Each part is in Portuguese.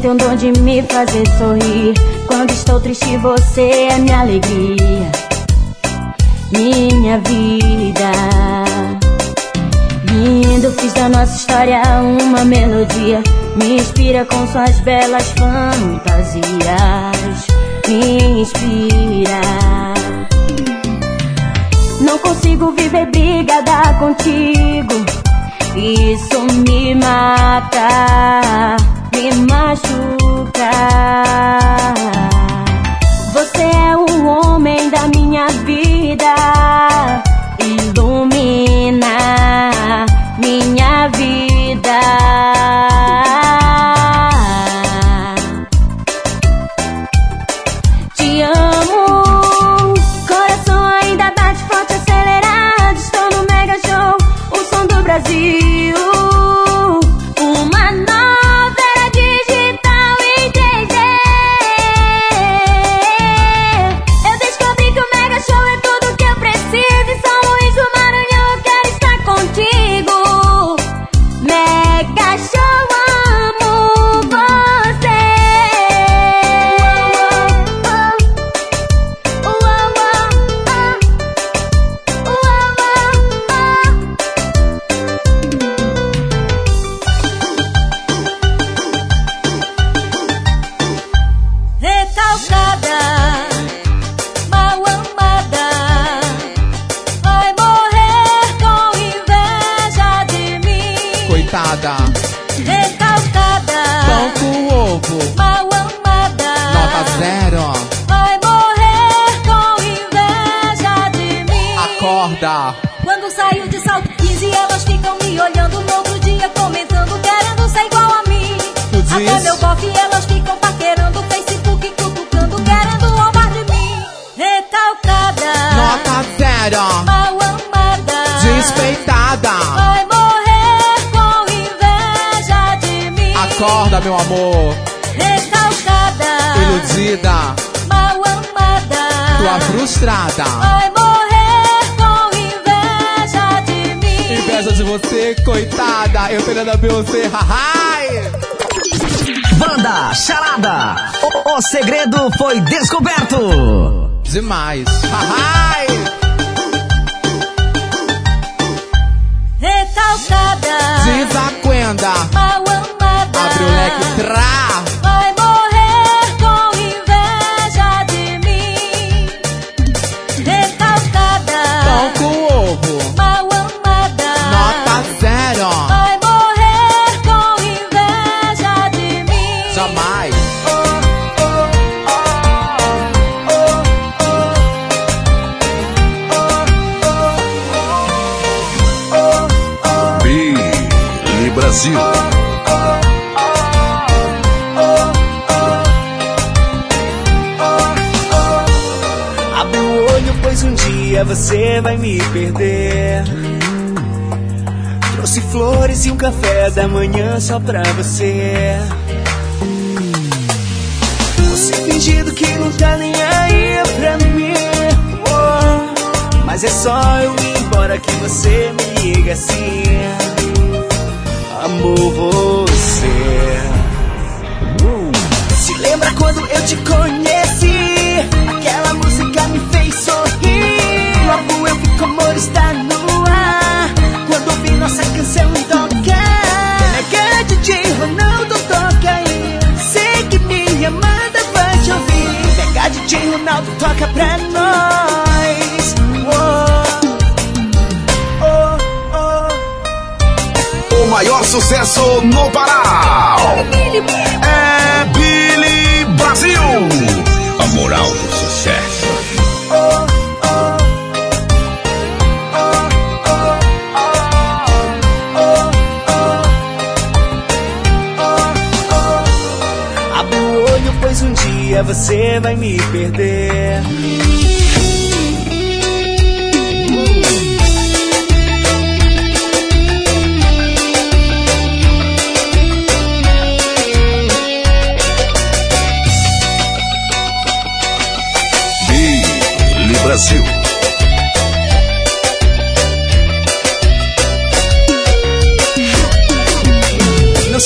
tem o dom de me fazer sorrir. Quando estou triste você é minha alegria, minha vida. Lindo, fiz da nossa história uma melodia. Me inspira com suas belas fantasias. Me inspira. Não consigo viver brigada contigo. Isso me mata, me machuca. Você é o homem da minha vida. Ilumina minha vida. Te amo, coração ainda bate forte, acelerado. Estou no Mega Show, o som do Brasil. Uma nova era digital em 3D. Eu descobri que o Mega Show é tudo que eu preciso. Em São Luís do Maranhão eu quero estar contigo. Mega Show, amo você. Recalcada, mal amada, vai morrer com inveja de mim. Coitada. Recalcada, Pão com ovo. mal amada, Nota 0. vai morrer com inveja de mim. Acorda. Quando saio de salto 15, elas ficam me olhando. No outro dia comentando, querendo ser igual a mim. Tu diz? Até meu bofe elas ficam paquerando. Facebook cutucando, querendo roubar de mim. Recalcada, Nota 0. mal amada, Despeitada. vai morrer com inveja de mim. Acorda, meu amor. Recalcada, Iludida. mal amada, Tua frustrada. vai morrer com inveja de mim. Inveja de você, coitada. Eu tô olhando a Beyoncé. Hi. Banda Charada. O segredo foi descoberto. Demais. Hi. Recalcada, Desacuenda. mal amada, Abre o leque, trá. vai morrer com inveja de mim. Recalcada, Pão com ovo. mal amada, Nota 0. vai morrer com inveja de mim. Jamais. Billy Brasil. Abre o olho, pois um dia você vai me perder. Trouxe flores e um café da manhã só pra você. Você fingindo que não tá nem aí pra mim. Oh, mas é só eu ir embora que você me liga assim. Amo você. Se lembra quando eu te conheci? Aquela música me fez sorrir. Logo eu vi como amor está no ar. Quando ouvi nossa canção tocar, Mega DJ Ronaldo toca aí. Sei que minha amada vai te ouvir. Mega DJ Ronaldo toca pra nós. O maior sucesso no Pará é Billy Brasil. A moral do sucesso. Abre o olho, pois um dia você vai me perder. Billy Brasil.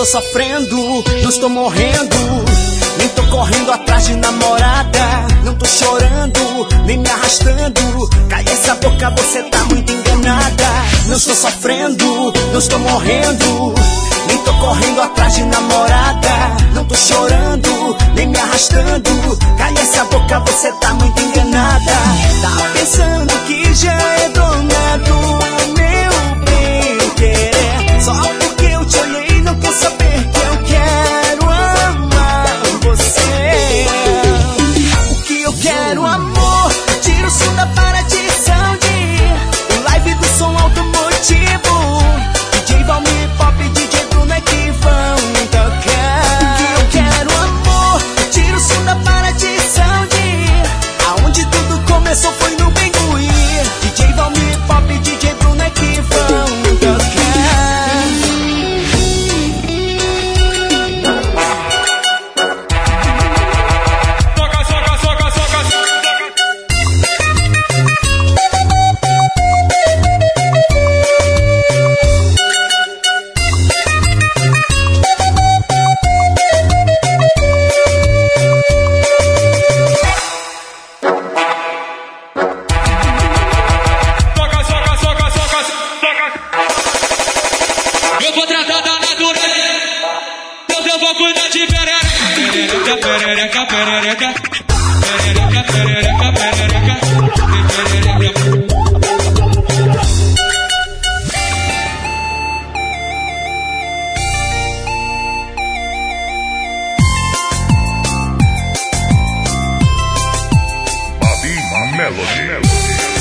estou sofrendo, não estou morrendo, nem tô correndo atrás de namorada. Não tô chorando, nem me arrastando. Cai essa boca, você tá muito enganada. Não estou sofrendo, não estou morrendo, nem tô correndo atrás de namorada. Não tô chorando, nem me arrastando. Cai essa boca, você tá muito enganada. Tá pensando que já é dona do meu bem-querer. Só porque eu te olhei não quer saber que eu quero amar você. O que eu quero, amor, tira o som da paradição de o live do som automotivo. DJ Valmir Pop e DJ Bruno é que vão tocar. O que eu quero, amor, tira o som da paradição de aonde tudo começou foi no Bengui. DJ Valmir Pop e DJ Bruno é que vão tocar. Eu vou tratar da natureza, eu vou cuidar de perereca, perereca, perereca, perereca, perereca, perereca, perereca. Babi Melody.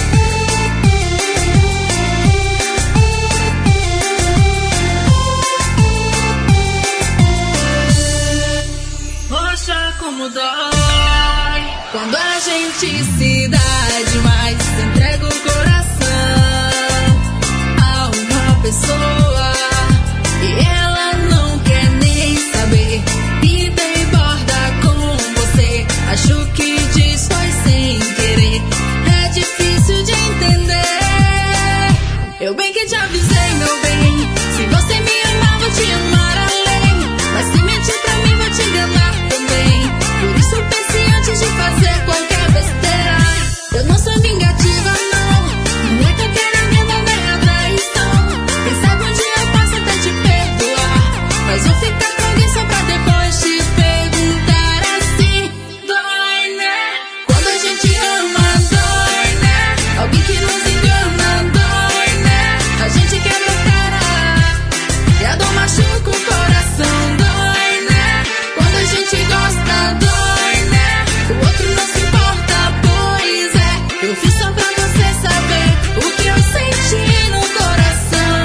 Poxa, como dói quando a gente se dá demais, entrega o coração a uma pessoa e ela não quer nem saber e deborda com você. Acho que diz foi sem querer, é difícil de entender. Eu bem que te avisei, meu bem, se você me amar, vou te amar além, mas se mentir pra mim, vou te enganar também. Por isso pense antes de fazer qualquer besteira. Eu não sou vingativa, não, não é que eu quero a minha verdadeira traição. Quem sabe um dia eu posso até te perdoar, mas vou ficar com alguém só pra depois te perguntar assim. Dói, né? Quando a gente ama, dói, né? Alguém que nos engana, dói, né? A gente quebra a cara e a dor machuca o coração, dói, né? Quando a gente gosta, dói, né? O outro não se importa, pois é. Eu fiz só pra você saber o que eu senti no coração.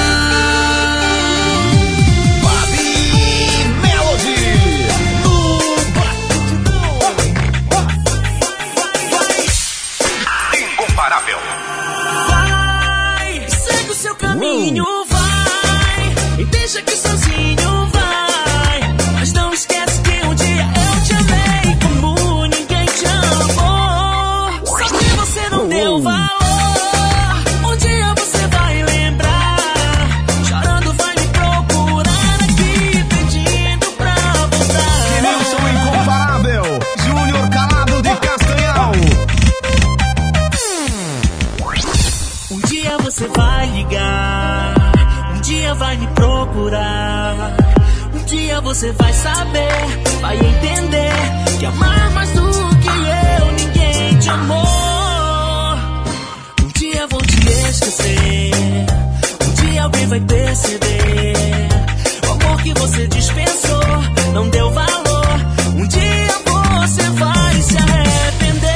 Babi Melody no Batidão. Incomparável. Vai, segue o seu caminho, vai, e deixa que sozinho vai. Mas não esquece que um dia eu te amei como ninguém te amou. Só que você não deu valor. Um dia você vai lembrar, chorando vai me procurar aqui, pedindo pra voltar. Nilson Incomparável, Júnior Calado de Castanhal. Um dia você vai ligar, um dia vai me procurar. Um dia você vai saber, vai entender que amar mais do que eu, ninguém te amou. Um dia vão te esquecer, um dia alguém vai perceber o amor que você dispensou, não deu valor. Um dia você vai se arrepender.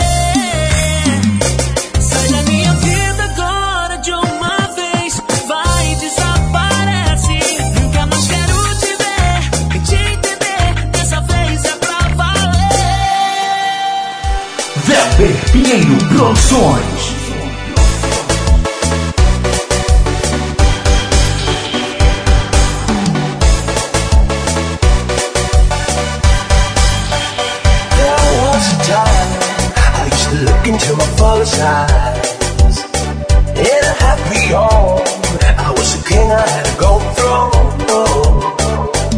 Sai da minha vida agora de uma vez, vai, desaparece. Nunca mais quero te ver, e te entender. Dessa vez é pra valer. Velber Pinheiro Produções. There was a time I used to look into my father's eyes. In a happy home, I was a king, I had a gold throne.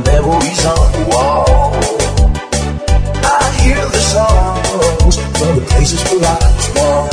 memories on the wall. I hear the songs from the places where I was born.